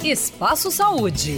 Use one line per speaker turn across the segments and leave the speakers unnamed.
Espaço Saúde.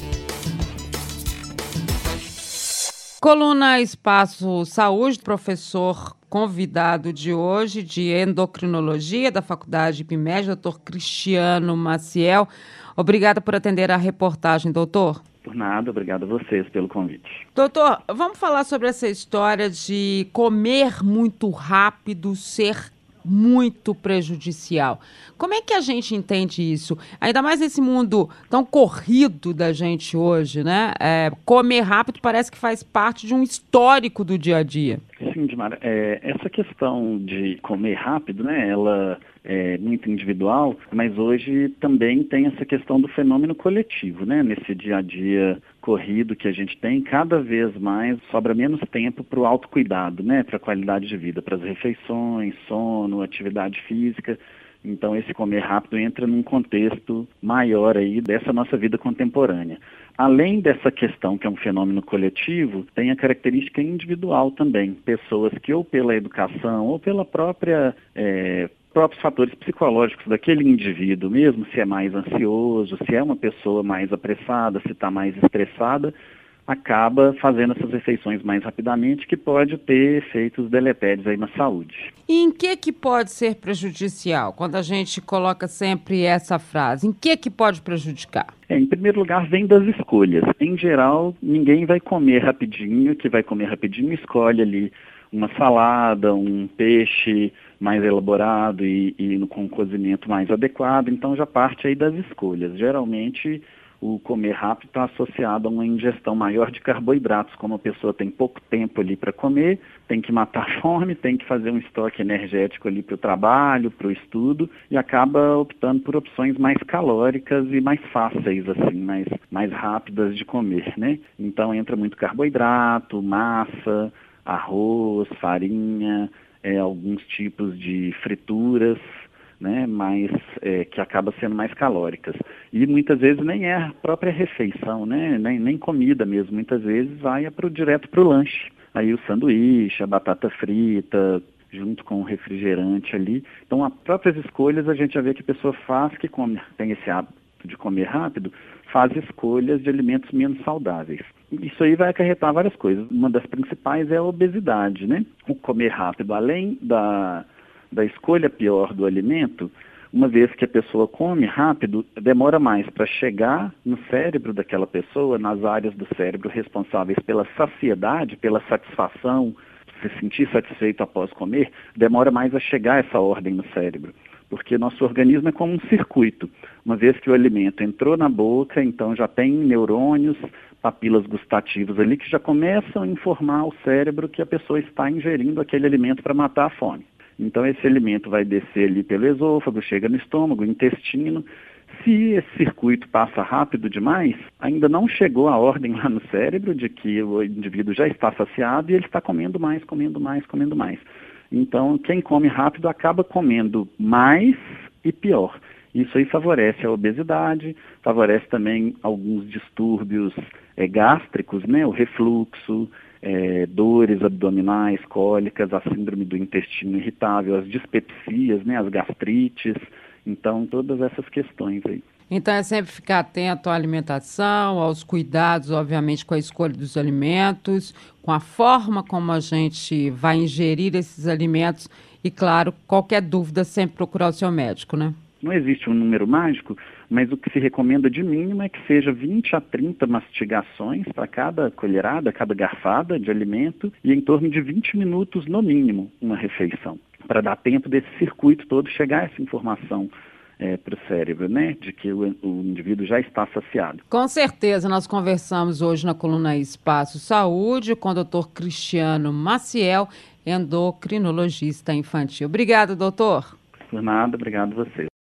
Coluna Espaço Saúde, professor convidado de hoje de endocrinologia da Faculdade IPMED, Dr. Cristiano Maciel. Obrigada por atender a reportagem, doutor.
Por nada, obrigado a vocês pelo convite.
Doutor, vamos falar sobre essa história de comer muito rápido ser muito prejudicial. Como é que a gente entende isso? Ainda mais nesse mundo tão corrido da gente hoje, né? Comer rápido parece que faz parte de um histórico do dia a dia.
Sim, Dimara, essa questão de comer rápido, né? Ela é muito individual, mas hoje também tem essa questão do fenômeno coletivo, né? Nesse dia a dia corrido que a gente tem, cada vez mais sobra menos tempo para o autocuidado, né? Para a qualidade de vida, para as refeições, sono, atividade física. Então esse comer rápido entra num contexto maior aí dessa nossa vida contemporânea. Além dessa questão que é um fenômeno coletivo, tem a característica individual também. Pessoas que ou pela educação ou pela próprios fatores psicológicos daquele indivíduo mesmo, se é mais ansioso, se é uma pessoa mais apressada, se está mais estressada, acaba fazendo essas refeições mais rapidamente, que pode ter efeitos deletérios aí na saúde.
E em que pode ser prejudicial? Quando a gente coloca sempre essa frase, em que pode prejudicar?
Em primeiro lugar, vem das escolhas. Em geral, ninguém vai comer rapidinho, que vai comer rapidinho escolhe ali uma salada, um peixe mais elaborado e com um cozimento mais adequado, então já parte aí das escolhas. Geralmente, o comer rápido está associado a uma ingestão maior de carboidratos, como a pessoa tem pouco tempo ali para comer, tem que matar a fome, tem que fazer um estoque energético ali para o trabalho, para o estudo, e acaba optando por opções mais calóricas e mais fáceis, assim, mais rápidas de comer, né? Então entra muito carboidrato, massa, arroz, farinha, alguns tipos de frituras, né, que acaba sendo mais calóricas. E muitas vezes nem é a própria refeição, né, nem comida mesmo, muitas vezes vai direto para o lanche. Aí o sanduíche, a batata frita, junto com o refrigerante ali. Então, as próprias escolhas a gente já vê que a pessoa tem esse hábito de comer rápido, faz escolhas de alimentos menos saudáveis. Isso aí vai acarretar várias coisas. Uma das principais é a obesidade, né? O comer rápido, além da escolha pior do alimento, uma vez que a pessoa come rápido, demora mais para chegar no cérebro daquela pessoa, nas áreas do cérebro responsáveis pela saciedade, pela satisfação, se sentir satisfeito após comer, demora mais a chegar essa ordem no cérebro. Porque nosso organismo é como um circuito. Uma vez que o alimento entrou na boca, então já tem neurônios, papilas gustativas ali que já começam a informar ao cérebro que a pessoa está ingerindo aquele alimento para matar a fome. Então esse alimento vai descer ali pelo esôfago, chega no estômago, intestino. Se esse circuito passa rápido demais, ainda não chegou a ordem lá no cérebro de que o indivíduo já está saciado e ele está comendo mais. Então quem come rápido acaba comendo mais e pior. Isso aí favorece a obesidade, favorece também alguns distúrbios gástricos, né? O refluxo, dores abdominais, cólicas, a síndrome do intestino irritável, as dispepsias, né? As gastrites, então todas essas questões aí.
Então é sempre ficar atento à alimentação, aos cuidados, obviamente, com a escolha dos alimentos, com a forma como a gente vai ingerir esses alimentos e, claro, qualquer dúvida, sempre procurar o seu médico, né?
Não existe um número mágico, mas o que se recomenda de mínimo é que seja 20 a 30 mastigações para cada colherada, cada garfada de alimento e em torno de 20 minutos no mínimo uma refeição, para dar tempo desse circuito todo chegar essa informação para o cérebro, né, de que o indivíduo já está saciado.
Com certeza, nós conversamos hoje na coluna Espaço Saúde com o Dr. Cristiano Maciel, endocrinologista infantil. Obrigado, doutor.
Por nada, obrigado a você.